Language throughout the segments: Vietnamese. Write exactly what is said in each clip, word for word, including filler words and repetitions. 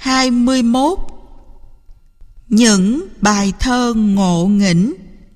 hai mươi mốt. Những bài thơ ngộ nghĩnh.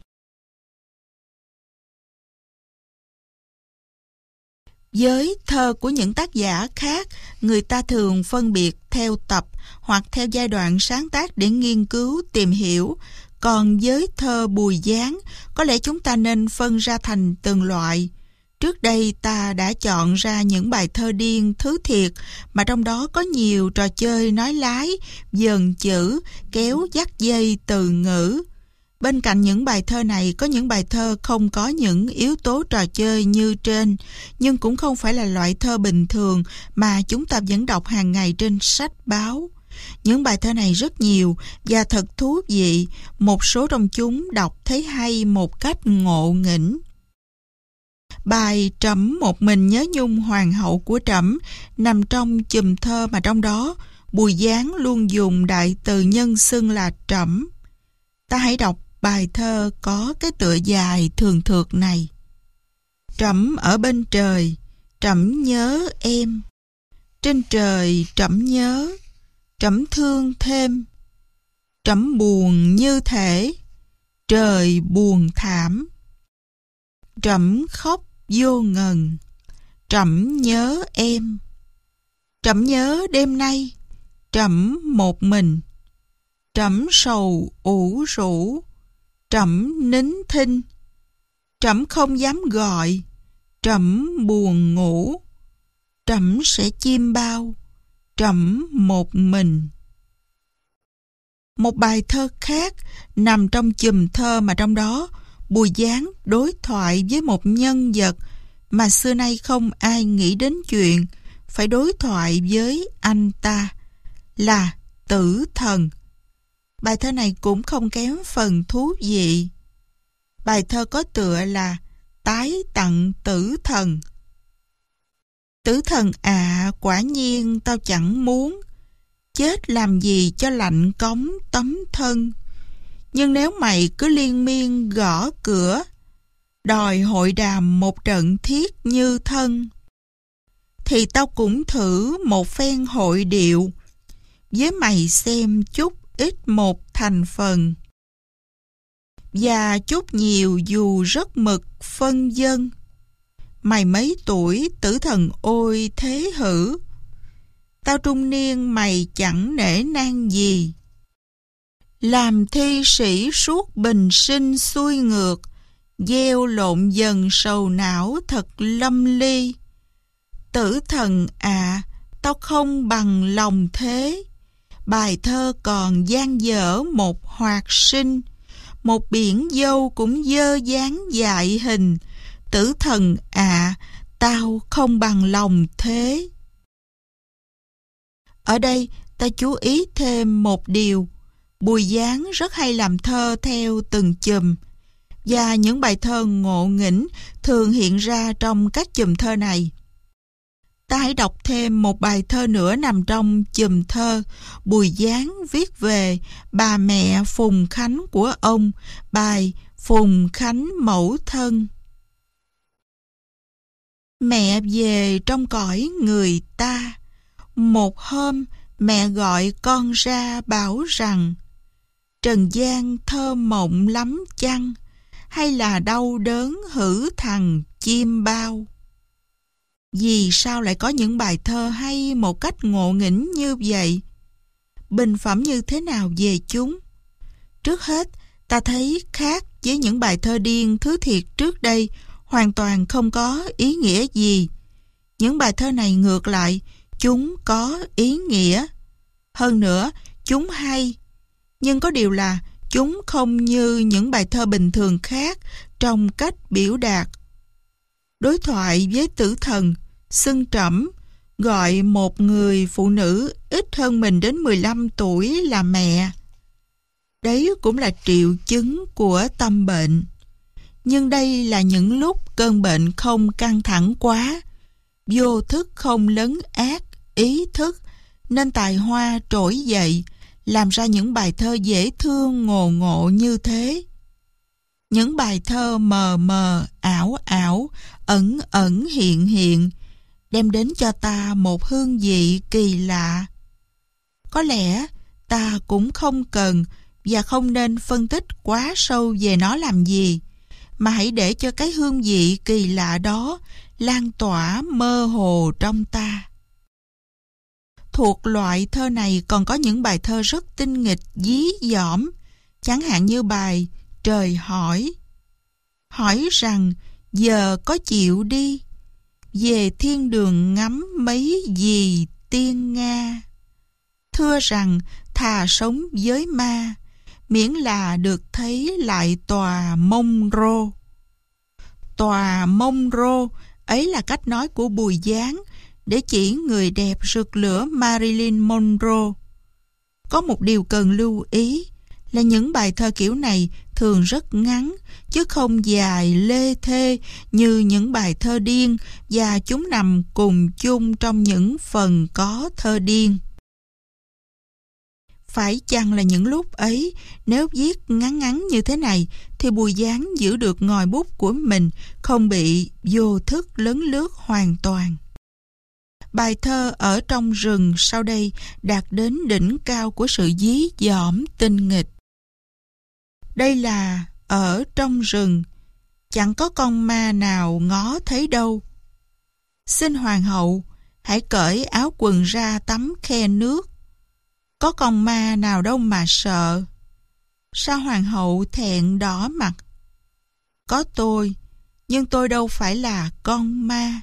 Với thơ của những tác giả khác, người ta thường phân biệt theo tập hoặc theo giai đoạn sáng tác để nghiên cứu, tìm hiểu. Còn với thơ Bùi Giáng, có lẽ chúng ta nên phân ra thành từng loại. Trước đây ta đã chọn ra những bài thơ điên thứ thiệt, mà trong đó có nhiều trò chơi nói lái, dần chữ, kéo dắt dây từ ngữ. Bên cạnh những bài thơ này có những bài thơ không có những yếu tố trò chơi như trên, nhưng cũng không phải là loại thơ bình thường mà chúng ta vẫn đọc hàng ngày trên sách báo. Những bài thơ này rất nhiều và thật thú vị, một số trong chúng đọc thấy hay một cách ngộ nghĩnh. Bài Trẫm một mình nhớ nhung hoàng hậu của Trẫm nằm trong chùm thơ mà trong đó Bùi Giáng luôn dùng đại từ nhân xưng là Trẫm. Ta hãy đọc bài thơ có cái tựa dài thường thượt này. Trẫm ở bên trời, Trẫm nhớ em. Trên trời Trẫm nhớ, Trẫm thương thêm. Trẫm buồn như thể trời buồn thảm. Trẫm khóc vô ngần, Trẫm nhớ em. Trẫm nhớ đêm nay, Trẫm một mình. Trẫm sầu ủ rũ, Trẫm nín thinh. Trẫm không dám gọi, Trẫm buồn ngủ. Trẫm sẽ chiêm bao, Trẫm một mình. Một bài thơ khác nằm trong chùm thơ mà trong đó Bùi Giáng đối thoại với một nhân vật mà xưa nay không ai nghĩ đến chuyện phải đối thoại với anh ta, là Tử Thần. Bài thơ này cũng không kém phần thú vị. Bài thơ có tựa là Tái tặng Tử Thần. Tử thần à, quả nhiên tao chẳng muốn chết làm gì cho lạnh cống tấm thân. Nhưng nếu mày cứ liên miên gõ cửa, đòi hội đàm một trận thiết như thân, thì tao cũng thử một phen hội điệu với mày xem chút ít một thành phần. Và chút nhiều dù rất mực phân dân. Mày mấy tuổi tử thần ôi thế hử, tao trung niên mày chẳng nể nang gì. Làm thi sĩ suốt bình sinh xuôi ngược, gieo lộn dần sầu não thật lâm ly. Tử thần à, tao không bằng lòng thế. Bài thơ còn dang dở một hoạt sinh, một biển dâu cũng dơ dáng dại hình. Tử thần à, tao không bằng lòng thế. Ở đây ta chú ý thêm một điều. Bùi Giáng rất hay làm thơ theo từng chùm, và những bài thơ ngộ nghĩnh thường hiện ra trong các chùm thơ này. Ta hãy đọc thêm một bài thơ nữa nằm trong chùm thơ Bùi Giáng viết về bà mẹ Phùng Khánh của ông, bài Phùng Khánh Mẫu Thân. Mẹ về trong cõi người ta, một hôm mẹ gọi con ra bảo rằng trần gian thơ mộng lắm chăng, hay là đau đớn hử thằng chim bao. Vì sao lại có những bài thơ hay một cách ngộ nghĩnh như vậy? Bình phẩm như thế nào về chúng? Trước hết, ta thấy khác với những bài thơ điên thứ thiệt trước đây, hoàn toàn không có ý nghĩa gì. Những bài thơ này ngược lại, chúng có ý nghĩa. Hơn nữa, chúng hay. Nhưng có điều là chúng không như những bài thơ bình thường khác trong cách biểu đạt. Đối thoại với tử thần, xưng Trẫm, gọi một người phụ nữ ít hơn mình đến mười lăm tuổi là mẹ. Đấy cũng là triệu chứng của tâm bệnh. Nhưng đây là những lúc cơn bệnh không căng thẳng quá, vô thức không lấn át ý thức, nên tài hoa trỗi dậy, làm ra những bài thơ dễ thương ngộ ngộ như thế. Những bài thơ mờ mờ, ảo ảo, ẩn ẩn hiện hiện, đem đến cho ta một hương vị kỳ lạ. Có lẽ ta cũng không cần và không nên phân tích quá sâu về nó làm gì, mà hãy để cho cái hương vị kỳ lạ đó lan tỏa mơ hồ trong ta. Thuộc loại thơ này còn có những bài thơ rất tinh nghịch, dí dỏm, chẳng hạn như bài Trời hỏi. Hỏi rằng giờ có chịu đi, về thiên đường ngắm mấy gì tiên Nga. Thưa rằng thà sống với ma, miễn là được thấy lại tòa Mông Rô. Tòa Mông Rô ấy là cách nói của Bùi Giáng để chỉ người đẹp rực lửa Marilyn Monroe. Có một điều cần lưu ý là những bài thơ kiểu này thường rất ngắn, chứ không dài lê thê như những bài thơ điên, và chúng nằm cùng chung trong những phần có thơ điên. Phải chăng là những lúc ấy, nếu viết ngắn ngắn như thế này, thì Bùi Giáng giữ được ngòi bút của mình, không bị vô thức lấn lướt hoàn toàn. Bài thơ Ở trong rừng sau đây đạt đến đỉnh cao của sự dí dỏm tinh nghịch. Đây là ở trong rừng, chẳng có con ma nào ngó thấy đâu. Xin hoàng hậu, hãy cởi áo quần ra tắm khe nước. Có con ma nào đâu mà sợ. Sao hoàng hậu thẹn đỏ mặt? Có tôi, nhưng tôi đâu phải là con ma.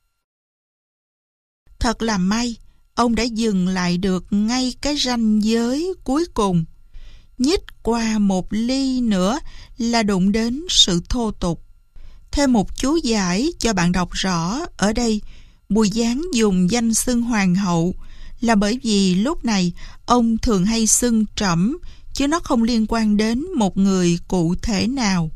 Thật là may, ông đã dừng lại được ngay cái ranh giới cuối cùng. Nhích qua một ly nữa là đụng đến sự thô tục. Thêm một chú giải cho bạn đọc rõ, ở đây Bùi Giáng dùng danh xưng hoàng hậu là bởi vì lúc này ông thường hay xưng trẫm, chứ nó không liên quan đến một người cụ thể nào.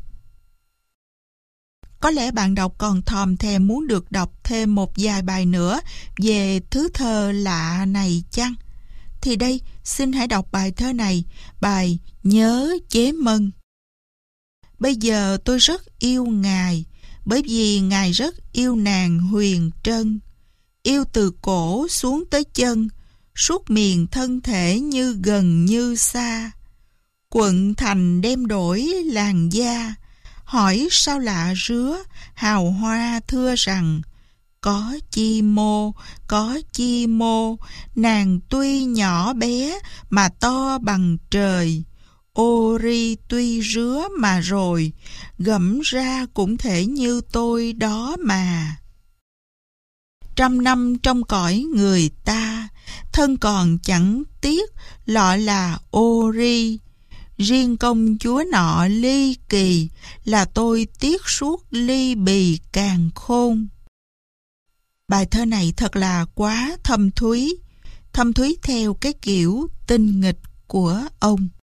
Có lẽ bạn đọc còn thòm thèm muốn được đọc thêm một vài bài nữa về thứ thơ lạ này chăng? Thì đây, xin hãy đọc bài thơ này, bài Nhớ Chế Mân. Bây giờ tôi rất yêu Ngài, bởi vì Ngài rất yêu nàng Huyền Trân. Yêu từ cổ xuống tới chân, suốt miền thân thể như gần như xa. Quận thành đem đổi làn da, hỏi sao lạ rứa, hào hoa thưa rằng có chi mô, có chi mô, nàng tuy nhỏ bé mà to bằng trời. Ô ri tuy rứa mà rồi, gẫm ra cũng thể như tôi đó mà. Trăm năm trong cõi người ta, thân còn chẳng tiếc lọ là ô ri. Riêng công chúa nọ ly kỳ, là tôi tiếc suốt ly bì càng khôn. Bài thơ này thật là quá thâm thúy, thâm thúy theo cái kiểu tinh nghịch của ông.